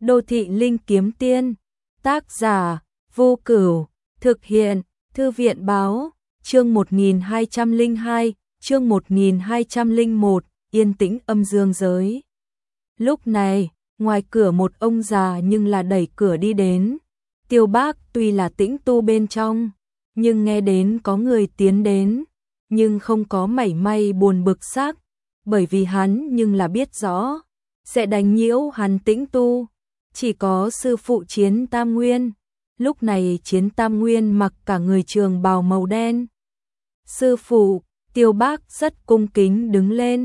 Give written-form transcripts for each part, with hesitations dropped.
Đô thị linh kiếm tiên, tác giả, Vô Cửu, thực hiện, Thư viện báo, chương 1202, chương 1201, yên tĩnh âm dương giới. Lúc này, ngoài cửa một ông già nhưng là đẩy cửa đi đến. Tiêu Bác tuy là tĩnh tu bên trong, nhưng nghe đến có người tiến đến, nhưng không có mảy may buồn bực sắc, bởi vì hắn nhưng là biết rõ, sẽ đánh nhiễu hắn tĩnh tu. Chỉ có sư phụ Chiến Tam Nguyên. Lúc này Chiến Tam Nguyên mặc cả người trường bào màu đen. Sư phụ, Tiêu Bác rất cung kính đứng lên.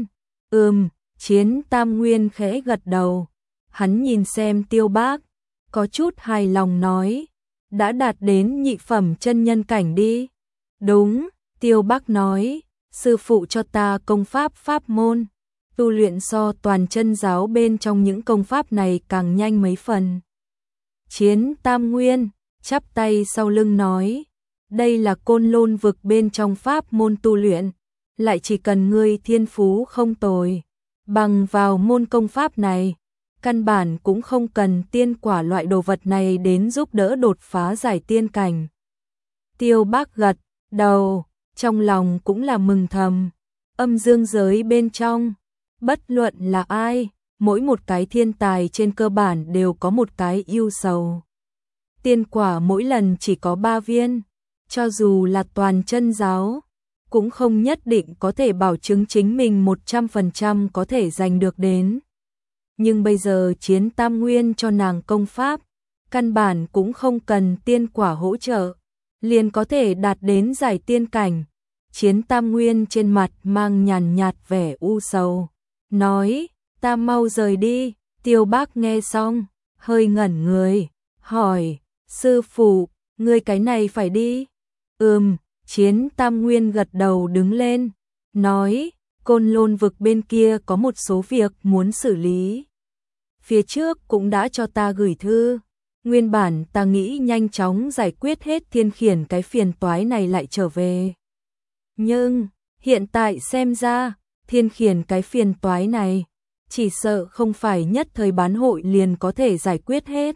Chiến Tam Nguyên khẽ gật đầu. Hắn nhìn xem Tiêu Bác, có chút hài lòng nói, đã đạt đến nhị phẩm chân nhân cảnh đi. Đúng, Tiêu Bác nói, sư phụ cho ta công pháp pháp môn. Tu luyện so toàn chân giáo bên trong những công pháp này càng nhanh mấy phần. Chiến Tam Nguyên chắp tay sau lưng nói, đây là Côn Lôn vực bên trong pháp môn tu luyện, lại chỉ cần ngươi thiên phú không tồi, bằng vào môn công pháp này, căn bản cũng không cần tiên quả loại đồ vật này đến giúp đỡ đột phá giải tiên cảnh. Tiêu Bác gật đầu, trong lòng cũng là mừng thầm, âm dương giới bên trong, bất luận là ai, mỗi một cái thiên tài trên cơ bản đều có một cái ưu sầu. Tiên quả mỗi lần chỉ có 3 viên, cho dù là toàn chân giáo, cũng không nhất định có thể bảo chứng chính mình 100% có thể giành được đến. Nhưng bây giờ Chiến Tam Nguyên cho nàng công pháp, căn bản cũng không cần tiên quả hỗ trợ, liền có thể đạt đến giải tiên cảnh. Chiến Tam Nguyên trên mặt mang nhàn nhạt vẻ u sầu, nói, ta mau rời đi. Tiêu Bác nghe xong, hơi ngẩn người, hỏi, sư phụ, ngươi cái này phải đi? Chiến Tam Nguyên gật đầu đứng lên, nói, Côn Lôn vực bên kia có một số việc muốn xử lý. Phía trước cũng đã cho ta gửi thư, nguyên bản ta nghĩ nhanh chóng giải quyết hết thiên khiển cái phiền toái này lại trở về. Nhưng, hiện tại xem ra, thiên khiển cái phiền toái này, chỉ sợ không phải nhất thời bán hội liền có thể giải quyết hết.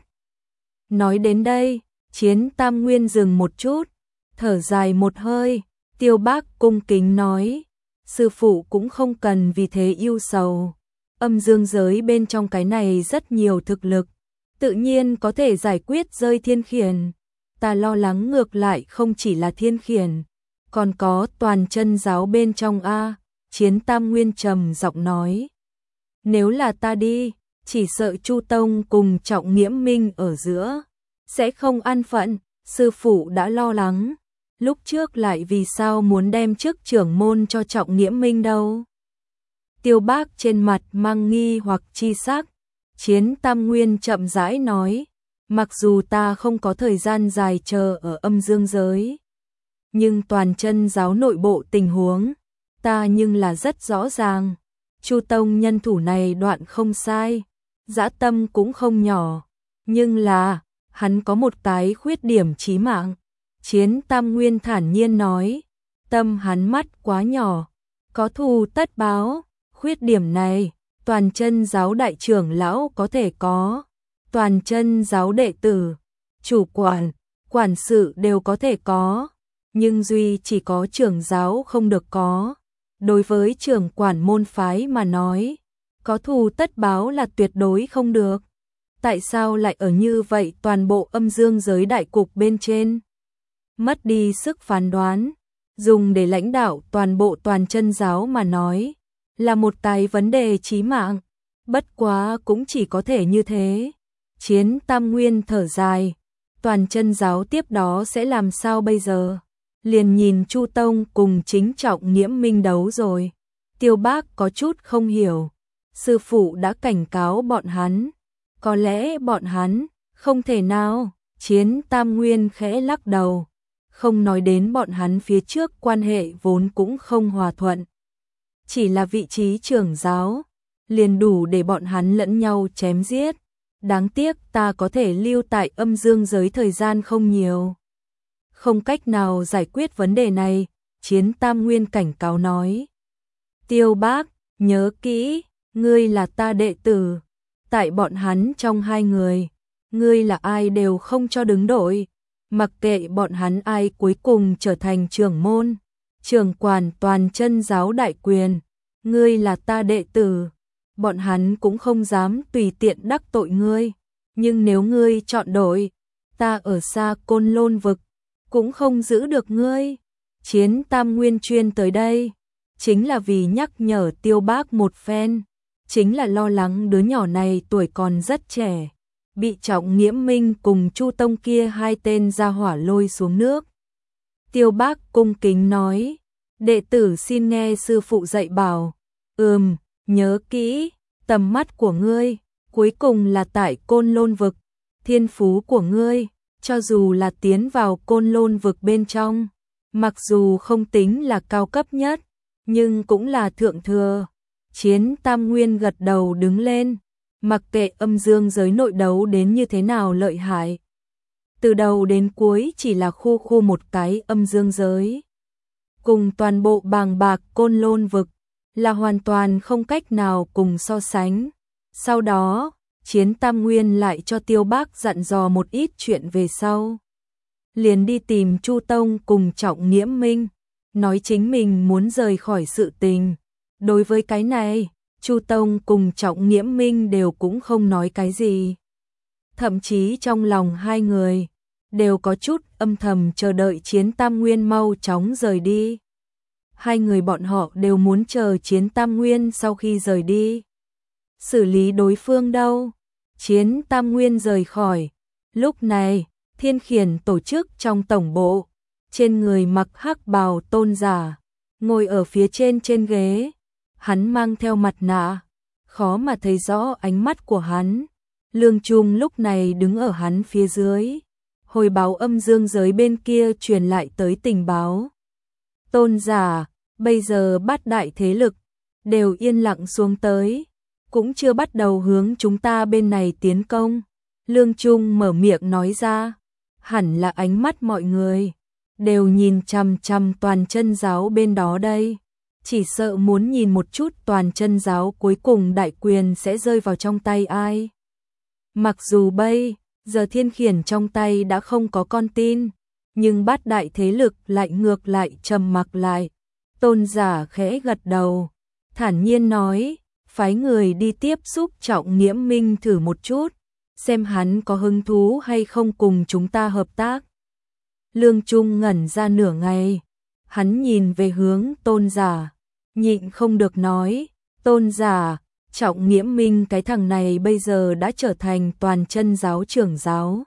Nói đến đây, Chiến Tam Nguyên dừng một chút, thở dài một hơi, Tiêu Bác cung kính nói, sư phụ cũng không cần vì thế ưu sầu, âm dương giới bên trong cái này rất nhiều thực lực, tự nhiên có thể giải quyết rơi thiên khiển, ta lo lắng ngược lại không chỉ là thiên khiển, còn có toàn chân giáo bên trong a. Chiến Tam Nguyên trầm giọng nói, nếu là ta đi, chỉ sợ Chu Tông cùng Trọng Nghiễm Minh ở giữa sẽ không an phận, sư phụ đã lo lắng, lúc trước lại vì sao muốn đem chức trưởng môn cho Trọng Nghiễm Minh đâu? Tiêu Bác trên mặt mang nghi hoặc chi sắc. Chiến Tam Nguyên chậm rãi nói, mặc dù ta không có thời gian dài chờ ở âm dương giới, nhưng toàn chân giáo nội bộ tình huống, ta nhưng là rất rõ ràng. Chu Tông nhân thủ này đoạn không sai, dã tâm cũng không nhỏ, nhưng là, hắn có một cái khuyết điểm chí mạng. Chiến Tam Nguyên thản nhiên nói, tâm hắn mắt quá nhỏ, có thù tất báo, khuyết điểm này, toàn chân giáo đại trưởng lão có thể có, toàn chân giáo đệ tử, chủ quản, quản sự đều có thể có, nhưng duy chỉ có trưởng giáo không được có. Đối với trưởng quản môn phái mà nói, có thù tất báo là tuyệt đối không được. Tại sao lại ở như vậy toàn bộ âm dương giới đại cục bên trên? Mất đi sức phán đoán, dùng để lãnh đạo toàn bộ toàn chân giáo mà nói, là một cái vấn đề chí mạng, bất quá cũng chỉ có thể như thế. Chiến Tam Nguyên thở dài, toàn chân giáo tiếp đó sẽ làm sao bây giờ? Liền nhìn Chu Tông cùng chính Trọng Nghiễm Minh đấu rồi. Tiêu Bác có chút không hiểu, sư phụ đã cảnh cáo bọn hắn, có lẽ bọn hắn không thể nào. Chiến Tam Nguyên khẽ lắc đầu, không nói đến bọn hắn phía trước quan hệ vốn cũng không hòa thuận, chỉ là vị trí trưởng giáo liền đủ để bọn hắn lẫn nhau chém giết. Đáng tiếc ta có thể lưu tại âm dương giới thời gian không nhiều, không cách nào giải quyết vấn đề này. Chiến Tam Nguyên cảnh cáo nói, Tiêu Bác, nhớ kỹ, ngươi là ta đệ tử, tại bọn hắn trong hai người, ngươi là ai đều không cho đứng đội, mặc kệ bọn hắn ai cuối cùng trở thành trưởng môn, trưởng quản toàn chân giáo đại quyền, ngươi là ta đệ tử, bọn hắn cũng không dám tùy tiện đắc tội ngươi, nhưng nếu ngươi chọn đội, ta ở xa Côn Lôn vực, cũng không giữ được ngươi. Chiến Tam Nguyên chuyên tới đây, chính là vì nhắc nhở Tiêu Bác một phen, chính là lo lắng đứa nhỏ này tuổi còn rất trẻ, bị Trọng Nghiễm Minh cùng Chu Tông kia hai tên gia hỏa lôi xuống nước. Tiêu Bác cung kính nói, đệ tử xin nghe sư phụ dạy bảo, nhớ kỹ, tầm mắt của ngươi, cuối cùng là tại Côn Lôn vực, thiên phú của ngươi, cho dù là tiến vào Côn Lôn vực bên trong, mặc dù không tính là cao cấp nhất, nhưng cũng là thượng thừa. Chiến Tam Nguyên gật đầu đứng lên, mặc kệ âm dương giới nội đấu đến như thế nào lợi hại. Từ đầu đến cuối chỉ là khu một cái âm dương giới. Cùng toàn bộ bàng bạc Côn Lôn vực, là hoàn toàn không cách nào cùng so sánh. Sau đó, Chiến Tam Nguyên lại cho Tiêu Bác dặn dò một ít chuyện về sau. Liền đi tìm Chu Tông cùng Trọng Nghiễm Minh, nói chính mình muốn rời khỏi sự tình. Đối với cái này, Chu Tông cùng Trọng Nghiễm Minh đều cũng không nói cái gì. Thậm chí trong lòng hai người, đều có chút âm thầm chờ đợi Chiến Tam Nguyên mau chóng rời đi. Hai người bọn họ đều muốn chờ Chiến Tam Nguyên sau khi rời đi. Xử lý đối phương đâu? Chiến Tam Nguyên rời khỏi. Lúc này, Thiên Khiển tổ chức trong tổng bộ, trên người mặc hắc bào tôn giả, ngồi ở phía trên ghế, hắn mang theo mặt nạ, khó mà thấy rõ ánh mắt của hắn. Lương Trung lúc này đứng ở hắn phía dưới, hồi báo âm dương giới bên kia truyền lại tới tình báo. Tôn giả, bây giờ bát đại thế lực, đều yên lặng xuống tới, cũng chưa bắt đầu hướng chúng ta bên này tiến công. Lương Trung mở miệng nói ra, hẳn là ánh mắt mọi người đều nhìn chằm chằm toàn chân giáo bên đó đây. Chỉ sợ muốn nhìn một chút toàn chân giáo cuối cùng đại quyền sẽ rơi vào trong tay ai. Mặc dù bây giờ Thiên Khiển trong tay đã không có con tin, nhưng bát đại thế lực lại ngược lại trầm mặc lại. Tôn giả khẽ gật đầu, thản nhiên nói, phái người đi tiếp xúc Trọng Nghiễm Minh thử một chút, xem hắn có hứng thú hay không cùng chúng ta hợp tác. Lương Trung ngẩn ra nửa ngày, hắn nhìn về hướng tôn giả, nhịn không được nói, tôn giả, Trọng Nghiễm Minh cái thằng này bây giờ đã trở thành toàn chân giáo trưởng giáo.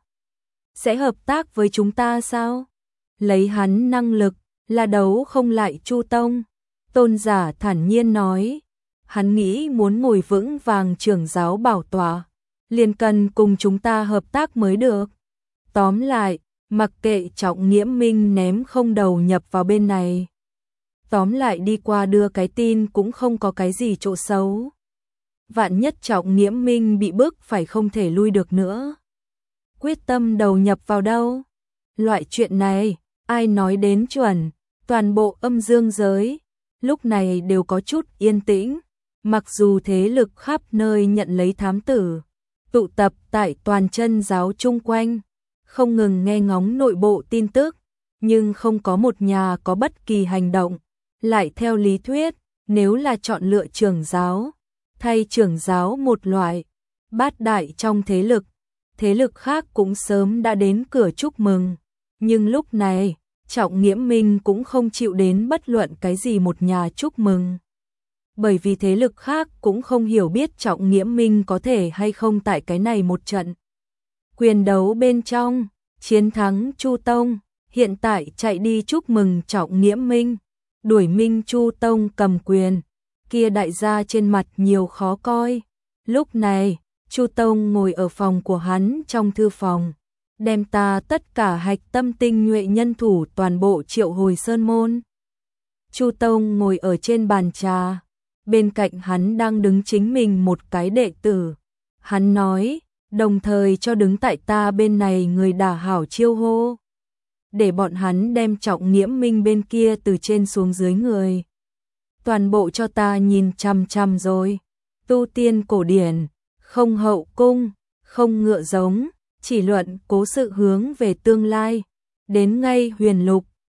Sẽ hợp tác với chúng ta sao? Lấy hắn năng lực, là đấu không lại Chu Tông. Tôn giả thản nhiên nói, hắn nghĩ muốn ngồi vững vàng trưởng giáo bảo tọa, liền cần cùng chúng ta hợp tác mới được. Tóm lại, mặc kệ Trọng Nghiễm Minh ném không đầu nhập vào bên này. Tóm lại đi qua đưa cái tin cũng không có cái gì chỗ xấu. Vạn nhất Trọng Nghiễm Minh bị bức phải không thể lui được nữa. Quyết tâm đầu nhập vào đâu? Loại chuyện này, ai nói đến chuẩn, toàn bộ âm dương giới, lúc này đều có chút yên tĩnh. Mặc dù thế lực khắp nơi nhận lấy thám tử, tụ tập tại toàn chân giáo chung quanh, không ngừng nghe ngóng nội bộ tin tức, nhưng không có một nhà có bất kỳ hành động. Lại theo lý thuyết, nếu là chọn lựa trưởng giáo, thay trưởng giáo một loại, bát đại trong thế lực khác cũng sớm đã đến cửa chúc mừng. Nhưng lúc này, Trọng Nghiễm Minh cũng không chịu đến bất luận cái gì một nhà chúc mừng. Bởi vì thế lực khác cũng không hiểu biết Trọng Nghiễm Minh có thể hay không tại cái này một trận quyền đấu bên trong, chiến thắng Chu Tông, hiện tại chạy đi chúc mừng Trọng Nghiễm Minh, đuổi Minh Chu Tông cầm quyền, kia đại gia trên mặt nhiều khó coi. Lúc này, Chu Tông ngồi ở phòng của hắn trong thư phòng, đem ta tất cả hạch tâm tinh nhuệ nhân thủ toàn bộ triệu hồi sơn môn. Chu Tông ngồi ở trên bàn trà, bên cạnh hắn đang đứng chính mình một cái đệ tử. Hắn nói, đồng thời cho đứng tại ta bên này người đả hảo chiêu hô, để bọn hắn đem Trọng Nghiễm Minh bên kia từ trên xuống dưới người toàn bộ cho ta nhìn chằm chằm rồi. Tu tiên cổ điển, không hậu cung, không ngựa giống, chỉ luận cố sự hướng về tương lai. Đến ngay Huyền Lục,